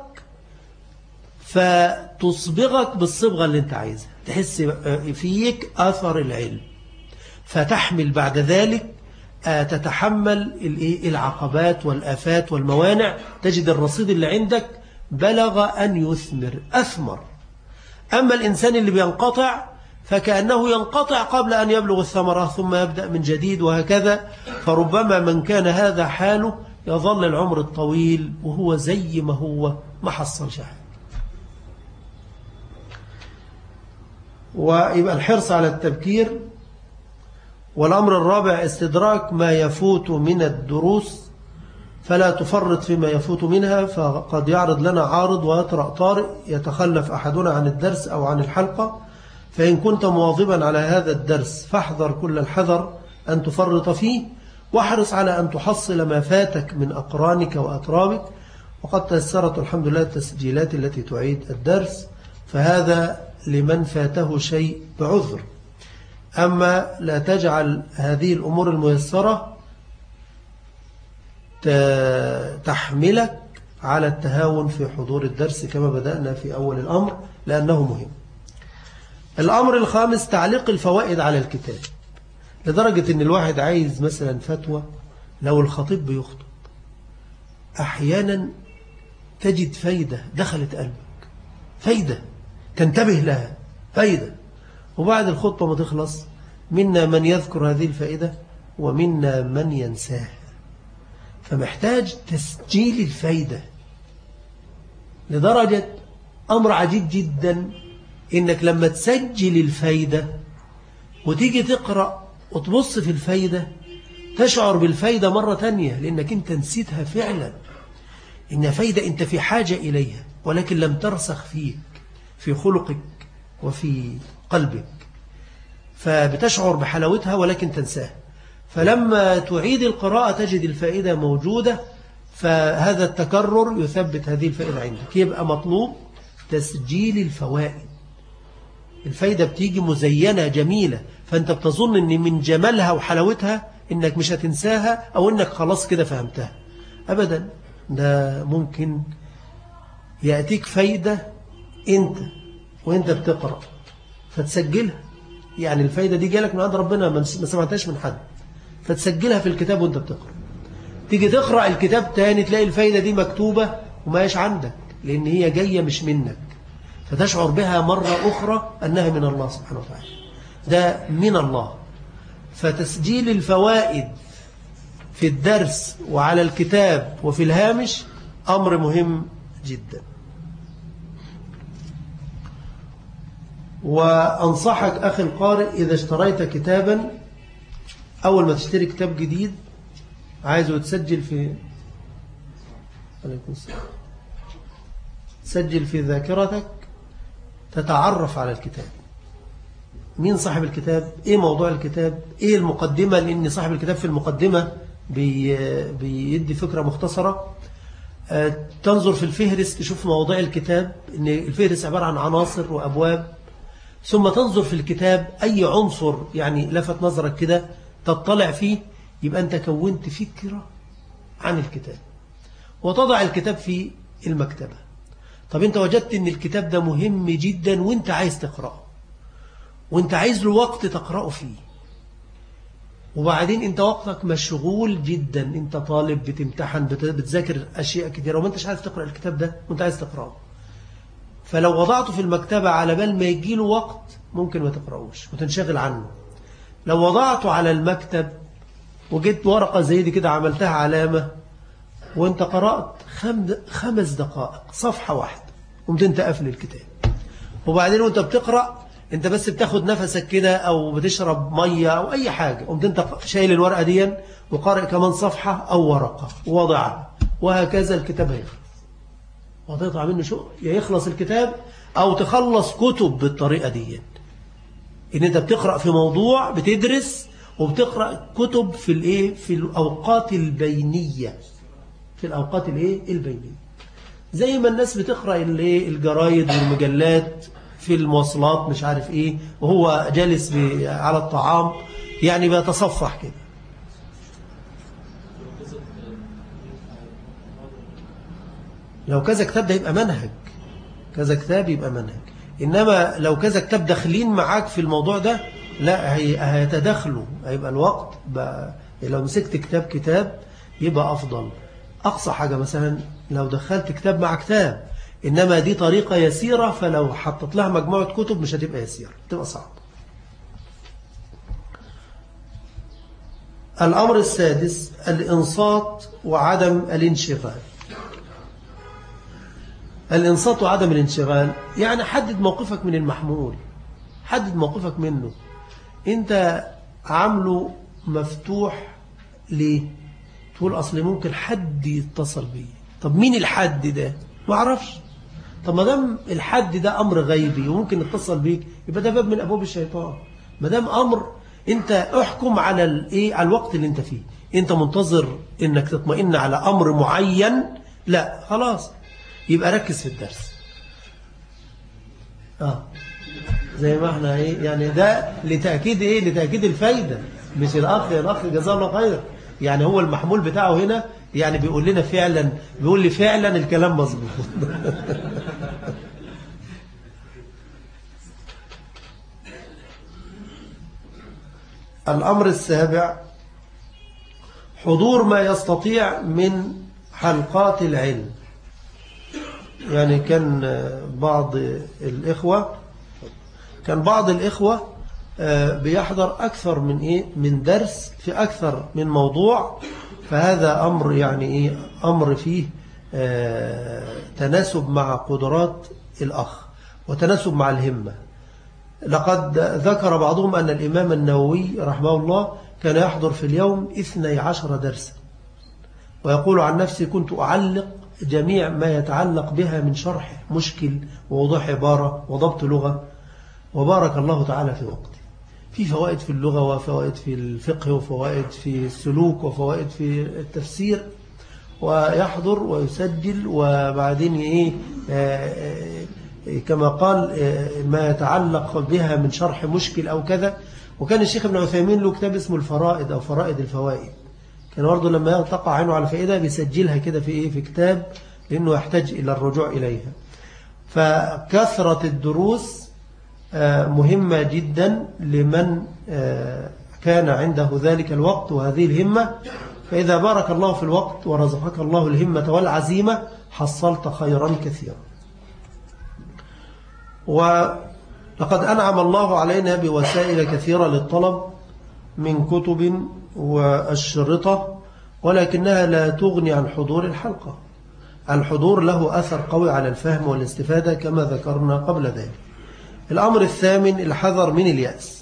فتصبغك بالصبغة اللي انت عايزها، تحس فيك أثر العلم، فتحمل بعد ذلك تتحمل العقبات والآفات والموانع، تجد الرصيد اللي عندك بلغ أن يثمر أثمر. أما الإنسان اللي بينقطع فكأنه ينقطع قبل أن يبلغ الثمرة ثم يبدأ من جديد وهكذا. فربما من كان هذا حاله يظل العمر الطويل وهو زي ما هو ما حصل شيء. ويبقى الحرص على التبكير. والأمر الرابع استدراك ما يفوت من الدروس، فلا تفرط فيما يفوت منها، فقد يعرض لنا عارض ويطرأ طارئ يتخلف أحدنا عن الدرس أو عن الحلقة، فإن كنت مواظبا على هذا الدرس فاحذر كل الحذر أن تفرط فيه، واحرص على أن تحصل ما فاتك من أقرانك وأترابك. وقد تيسرت الحمد لله التسجيلات التي تعيد الدرس، فهذا لمن فاته شيء بعذر. أما لا تجعل هذه الأمور الميسرة تحملك على التهاون في حضور الدرس كما بدأنا في أول الأمر، لأنه مهم. الأمر الخامس تعليق الفوائد على الكتاب، لدرجة أن الواحد عايز مثلا فتوى، لو الخطيب بيخطب أحيانا تجد فايدة دخلت قلبك، فايدة تنتبه لها، فايدة، وبعد الخطبة ما تخلص منا من يذكر هذه الفائدة ومنا من ينساها. فمحتاج تسجيل الفايدة، لدرجة أمر عجيب جدا إنك لما تسجل الفايدة وتيجي تقرأ وتبص في الفايدة تشعر بالفايدة مرة تانية، لأنك أنت نسيتها فعلا، إنها فايدة أنت في حاجة إليها ولكن لم ترسخ فيك في خلقك وفي قلبك، فبتشعر بحلاوتها ولكن تنساها. فلما تعيد القراءة تجد الفائدة موجودة، فهذا التكرر يثبت هذه الفائدة عندك. يبقى مطلوب تسجيل الفوائد. الفائدة بتيجي مزينة جميلة، فأنت بتظن أن من جمالها وحلاوتها أنك مش هتنساها أو أنك خلاص كده فهمتها. أبدا، ده ممكن يأتيك فايدة أنت وأنت بتقرأ فتسجلها، يعني الفايدة دي جالك من عند ربنا ما سمعتهاش من حد، فتسجلها في الكتاب وانت بتقرأ. تيجي تقرأ الكتاب تاني تلاقي الفايدة دي مكتوبة وما هيش عندك، لأن هي جاية مش منك، فتشعر بها مرة أخرى أنها من الله سبحانه وتعالى، ده من الله. فتسجيل الفوائد في الدرس وعلى الكتاب وفي الهامش أمر مهم جدا. وأنصحك أخي القارئ إذا اشتريت كتابا، أول ما تشتري كتاب جديد عايزه تسجل في تسجل في ذاكرتك، تتعرف على الكتاب، مين صاحب الكتاب، إيه موضوع الكتاب، إيه المقدمة، لأن صاحب الكتاب في المقدمة بي بيدي فكرة مختصرة. تنظر في الفهرس تشوف مواضيع الكتاب، إن الفهرس عبارة عن عناصر وأبواب، ثم تنظر في الكتاب أي عنصر يعني لفت نظرك كده تطلع فيه، يبقى أنت كونت فكرة عن الكتاب، وتضع الكتاب في المكتبة. طب أنت وجدت أن الكتاب ده مهم جدا وأنت عايز تقرأه، وأنت عايز له وقت تقرأه فيه، وبعدين أنت وقتك مشغول جدا، أنت طالب بتمتحن بتذاكر أشياء كتيرة وما أنتش عايز تقرأ الكتاب ده وأنت عايز تقرأه، فلو وضعته في المكتبة على بال ما يجي له وقت ممكن ما تقرأوش وتنشغل عنه. لو وضعته على المكتب وجدت ورقة زي دي كده عملتها علامة وانت قرأت خمس دقائق صفحة واحدة قمت انت قافل الكتاب، وبعدين وانت بتقرأ انت بس بتاخد نفسك كده او بتشرب مية او اي حاجة، قمت انت شايل الورقة دي وقارئ كمان صفحة او ورقة ووضعها، وهكذا الكتاب هيخلص وهتقطع منه شو يخلص الكتاب، او تخلص كتب بالطريقة دي، ان انت بتقرأ في موضوع بتدرس وبتقرأ كتب في الايه في الاوقات البينية، في الاوقات الايه البينية، زي ما الناس بتقرأ الايه الجرايد والمجلات في المواصلات مش عارف إيه، وهو جالس على الطعام، يعني بيتصفح كده. لو كذا كتاب ده يبقى منهج، كذا كتاب يبقى منهج. إنما لو كذا كتاب داخلين معاك في الموضوع ده، لا هيتدخلوا، هيبقى الوقت بقى. لو مسكت كتاب كتاب يبقى أفضل. أقصى حاجة مثلا لو دخلت كتاب مع كتاب، إنما دي طريقة يسيرة، فلو حطت لها مجموعة كتب مش هتبقى يسيرة، تبقى صعب. الأمر السادس الإنصات وعدم الانشغال. الإنصات وعدم الانشغال يعني حدد موقفك من المحمول، حدد موقفك منه. أنت عامله مفتوح ليه؟ تقول أصل ممكن حد يتصل بي. طب مين الحد ده؟ ما أعرفش. طب ما دام الحد ده أمر غيبي وممكن يتصل بيك، يبقى ده باب من أبواب الشيطان. ما دام أمر، أنت احكم على الإيه، على الوقت اللي أنت فيه. أنت منتظر إنك تطمئن على أمر معين، لا خلاص، يبقى ركز في الدرس. آه زي ما احنا ايه يعني، ده لتأكيد ايه، لتأكيد الفايدة. مش الأخ يا الأخ جزاه الله خير، يعني هو المحمول بتاعه هنا يعني بيقول لنا فعلا، بيقول لي فعلا الكلام مظبوط. الأمر السابع حضور ما يستطيع من حلقات العلم. يعني كان بعض الإخوة كان بعض الإخوة بيحضر أكثر من إيه من درس في أكثر من موضوع، فهذا أمر يعني إيه أمر فيه تناسب مع قدرات الأخ وتناسب مع الهمة. لقد ذكر بعضهم أن الإمام النووي رحمه الله كان يحضر في اليوم اثني عشر درسا، ويقول عن نفسي كنت أعلق جميع ما يتعلق بها من شرح مشكل ووضوح عبارة وضبط لغة، وبارك الله تعالى في وقته. في فوائد في اللغة وفوائد في الفقه وفوائد في السلوك وفوائد في التفسير، ويحضر ويسجل، وبعدين إيه كما قال ما يتعلق بها من شرح مشكل أو كذا. وكان الشيخ ابن عثيمين له كتاب اسمه الفرائد أو فرائد الفوائد، كان برضه لما تقع عينه على فائدة بيسجلها كده في إيه في كتاب، لأنه يحتاج إلى الرجوع إليها. فكثرة الدروس مهمة جدا لمن كان عنده ذلك الوقت وهذه الهمة. فإذا بارك الله في الوقت ورزقك الله الهمة والعزيمة حصلت خيرا كثيرا. ولقد أنعم الله علينا بوسائل كثيرة للطلب من كتب والشرطة، ولكنها لا تغني عن حضور الحلقة. الحضور له أثر قوي على الفهم والاستفادة كما ذكرنا قبل ذلك. الأمر الثامن الحذر من اليأس.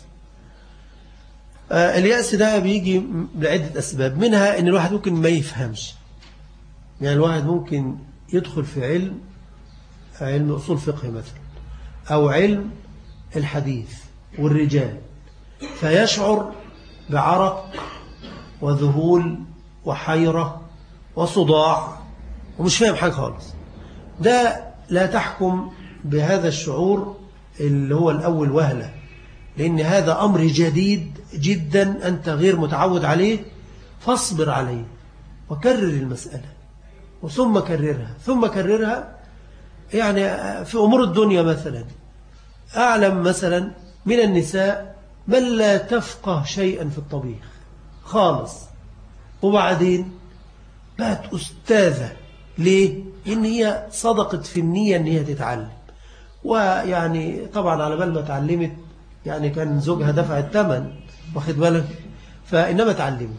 اليأس ده بيجي لعدة أسباب، منها أن الواحد ممكن ما يفهمش. يعني الواحد ممكن يدخل في علم علم أصول فقه مثلا، أو علم الحديث والرجال، فيشعر بعرق وذهول وحيرة وصداع ومش فاهم حاجة خالص. ده لا تحكم بهذا الشعور اللي هو الأول وهلة، لأن هذا أمر جديد جدا أنت غير متعود عليه، فاصبر عليه وكرر المسألة وثم كررها ثم كررها. يعني في أمور الدنيا مثلا، أعلم مثلا من النساء من لا تفقه شيئا في الطبيخ خالص، وبعدين بقت أستاذة. ليه؟ إن هي صدقت في النية إن هي تتعلم، ويعني طبعا على بال ما تعلمت يعني كان زوجها دفع الثمن، واخد بالك، فإنما تعلمت.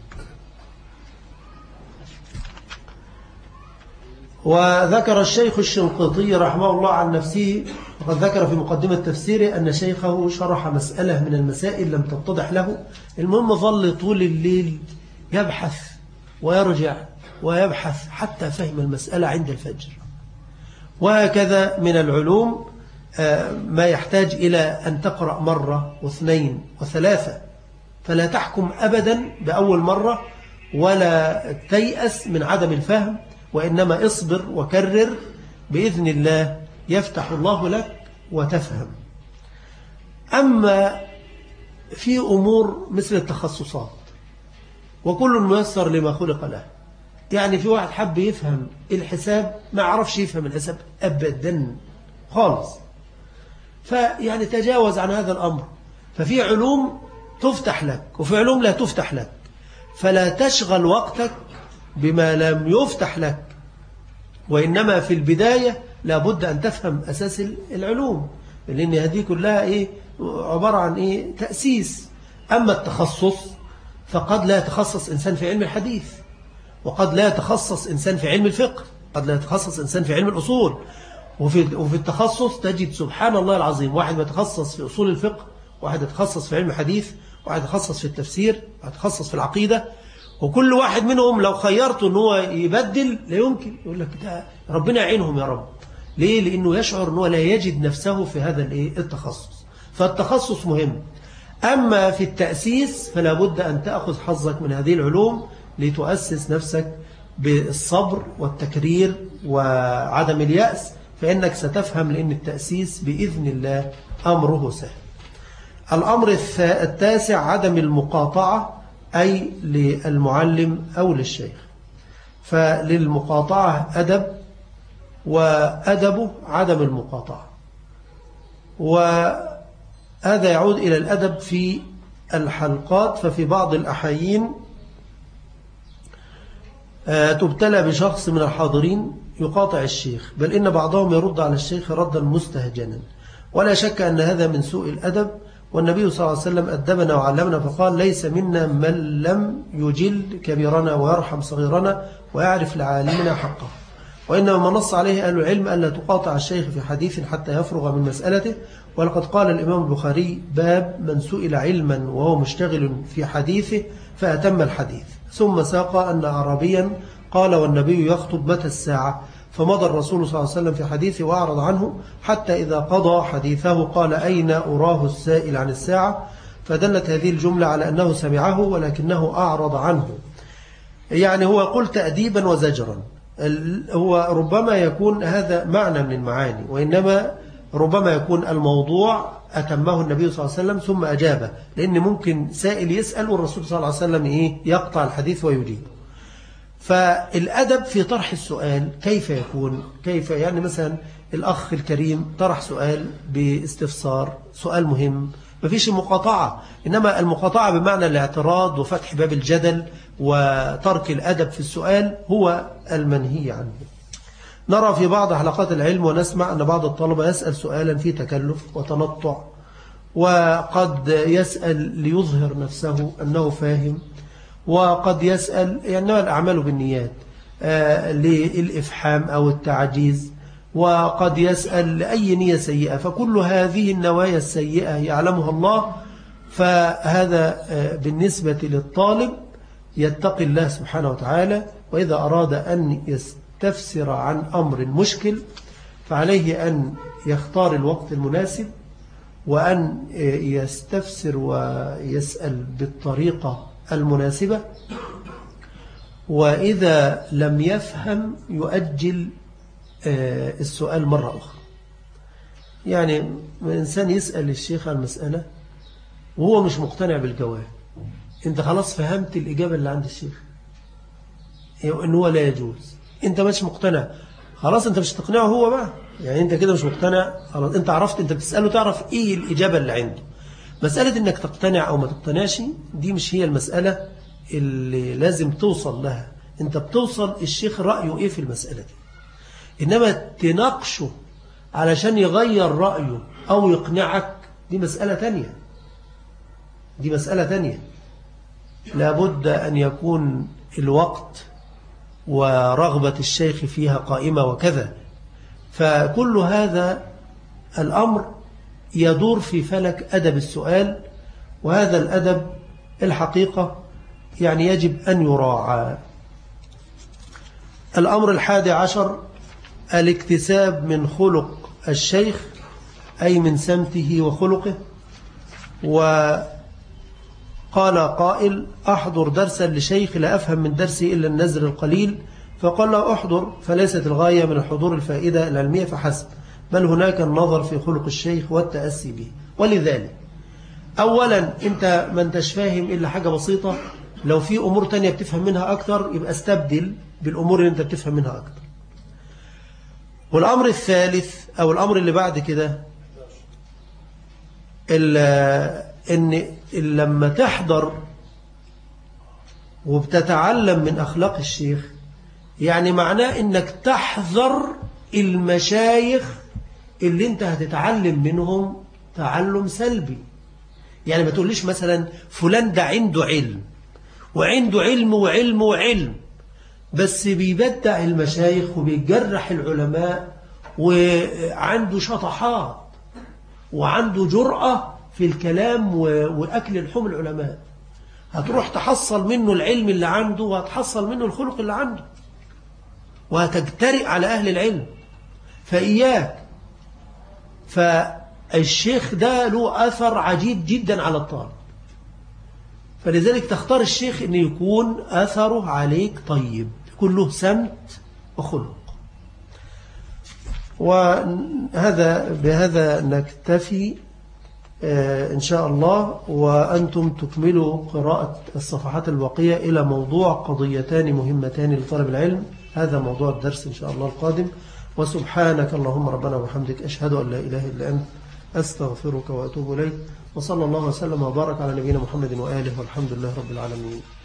وذكر الشيخ الشنقيطي رحمه الله عن نفسه، وقد ذكر في مقدمة تفسيره أن شيخه شرح مسألة من المسائل لم تتضح له، المهم ظل طول الليل يبحث ويرجع ويبحث حتى فهم المسألة عند الفجر. وهكذا من العلوم ما يحتاج إلى أن تقرأ مرة واثنين وثلاثة، فلا تحكم أبدا بأول مرة ولا تيأس من عدم الفهم، وإنما اصبر وكرر، بإذن الله يفتح الله لك وتفهم. أما في أمور مثل التخصصات وكل ميسر لما خلق له، يعني في واحد حب يفهم الحساب ما عرفش يفهم الحساب أبدا خالص، فيعني تجاوز عن هذا الأمر. ففي علوم تفتح لك وفي علوم لا تفتح لك، فلا تشغل وقتك بما لم يفتح لك، وإنما في البداية لابد أن تفهم أساس العلوم، لأن هذه كلها إيه عبارة عن إيه تأسيس. أما التخصص فقد لا يتخصص إنسان في علم الحديث، وقد لا يتخصص إنسان في علم الفقه، قد لا يتخصص إنسان في علم الأصول. وفي, وفي التخصص تجد سبحان الله العظيم واحد يتخصص في أصول الفقه، واحد يتخصص في علم الحديث، واحد يتخصص في التفسير، واحد يتخصص في العقيدة، وكل واحد منهم لو خيرته أنه هو يبدل لا يمكن. يقول لك ده ربنا يعينهم يا رب. ليه؟ لأنه يشعر أنه لا يجد نفسه في هذا التخصص. فالتخصص مهم. أما في التأسيس فلا بد أن تأخذ حظك من هذه العلوم لتؤسس نفسك بالصبر والتكرير وعدم اليأس، فإنك ستفهم، لأن التأسيس بإذن الله أمره سهل. الأمر التاسع عدم المقاطعة، أي للمعلم أو للشيخ. فللمقاطعة أدب، وأدبه عدم المقاطعة، وهذا يعود إلى الأدب في الحلقات. ففي بعض الأحايين تبتلى بشخص من الحاضرين يقاطع الشيخ، بل إن بعضهم يرد على الشيخ ردا مستهجنا، ولا شك أن هذا من سوء الأدب. والنبي صلى الله عليه وسلم أدبنا وعلمنا فقال: ليس منا من لم يجل كبيرنا ويرحم صغيرنا ويعرف لعالمنا حقه. وإنما ما نص عليه أهل العلم ألا تقاطع الشيخ في حديث حتى يفرغ من مسألته. ولقد قال الإمام البخاري: باب من سئل علما وهو مشتغل في حديثه فأتم الحديث. ثم ساق أن أعرابيا قال: والنبي يخطب متى الساعة؟ فمضى الرسول صلى الله عليه وسلم في حديثه وأعرض عنه، حتى إذا قضى حديثه قال: أين أراه السائل عن الساعة؟ فدلت هذه الجملة على أنه سمعه ولكنه أعرض عنه. يعني هو يقول تأديبا وزجرا. هو ربما يكون هذا معنى من المعاني، وإنما ربما يكون الموضوع أتمه النبي صلى الله عليه وسلم ثم أجابه، لأن ممكن سائل يسأل والرسول صلى الله عليه وسلم إيه يقطع الحديث ويجيب. فالأدب في طرح السؤال كيف يكون؟ كيف يعني مثلا الأخ الكريم طرح سؤال باستفسار، سؤال مهم، ما فيش مقاطعة، إنما المقاطعة بمعنى الاعتراض وفتح باب الجدل وترك الأدب في السؤال هو المنهي عنه. نرى في بعض حلقات العلم ونسمع أن بعض الطلبة يسأل سؤالا فيه تكلف وتنطع، وقد يسأل ليظهر نفسه أنه فاهم، وقد يسأل يعني الأعمال بالنيات آه للإفحام أو التعجيز، وقد يسأل لأي نية سيئة. فكل هذه النوايا السيئة يعلمها الله. فهذا آه بالنسبة للطالب يتقي الله سبحانه وتعالى، وإذا أراد أن يستفسر عن أمر مشكل فعليه أن يختار الوقت المناسب، وأن يستفسر ويسأل بالطريقة المناسبة. وإذا لم يفهم يؤجل السؤال مرة أخرى. يعني إنسان يسأل الشيخ عن مسألة وهو مش مقتنع بالجواب، أنت خلاص فهمت الإجابة اللي عند الشيخ إنه هو لا يجوز، أنت مش مقتنع، خلاص أنت مش تقنعه هو بقى، يعني أنت كده مش مقتنع، خلاص أنت عرفت، أنت بتسأله تعرف إيه الإجابة اللي عنده. مسألة إنك تقتنع أو ما تقتنعش دي مش هي المسألة اللي لازم توصل لها. أنت بتوصل الشيخ رأيه إيه في المسألة دي، إنما تناقشه علشان يغير رأيه أو يقنعك دي مسألة تانية، دي مسألة تانية. لابد أن يكون الوقت ورغبة الشيخ فيها قائمة وكذا. فكل هذا الأمر يدور في فلك أدب السؤال، وهذا الأدب الحقيقة يعني يجب أن يراعى. الأمر الحادي عشر الاكتساب من خلق الشيخ، أي من سمته وخلقه. وقال قائل: أحضر درسا لشيخ لا أفهم من درسه إلا النزر القليل، فقال له: أحضر، فليست الغاية من الحضور الفائدة العلمية فحسب، بل هناك النظر في خلق الشيخ والتأسي به. ولذلك أولا أنت ما انتش فاهم إلا حاجة بسيطة، لو في أمور تانية بتفهم منها أكتر يبقى استبدل بالأمور اللي أنت بتفهم منها أكتر. والأمر الثالث أو الأمر اللي بعد كده، إن لما تحضر وبتتعلم من أخلاق الشيخ، يعني معناه إنك تحذر المشايخ اللي أنت هتتعلم منهم تعلم سلبي. يعني ما تقوليش مثلا فلان ده عنده علم وعنده علم وعلم وعلم، بس بيبدع المشايخ وبيجرح العلماء وعنده شطحات وعنده جرأة في الكلام وأكل الحم العلماء. هتروح تحصل منه العلم اللي عنده وهتحصل منه الخلق اللي عنده وهتجترئ على أهل العلم. فإياك. فالشيخ ده له أثر عجيب جدا على الطالب، فلذلك تختار الشيخ أن يكون أثره عليك طيب، يكون له سمت وخلق. وهذا بهذا نكتفي إن شاء الله، وأنتم تكملوا قراءة الصفحات الباقية إلى موضوع قضيتان مهمتان لطالب العلم. هذا موضوع الدرس إن شاء الله القادم. وسبحانك اللهم ربنا وبحمدك، أشهد أن لا إله إلا أنت، أستغفرك وأتوب إليك. وصلى الله وسلم وبارك على نبينا محمد وآله، والحمد لله رب العالمين.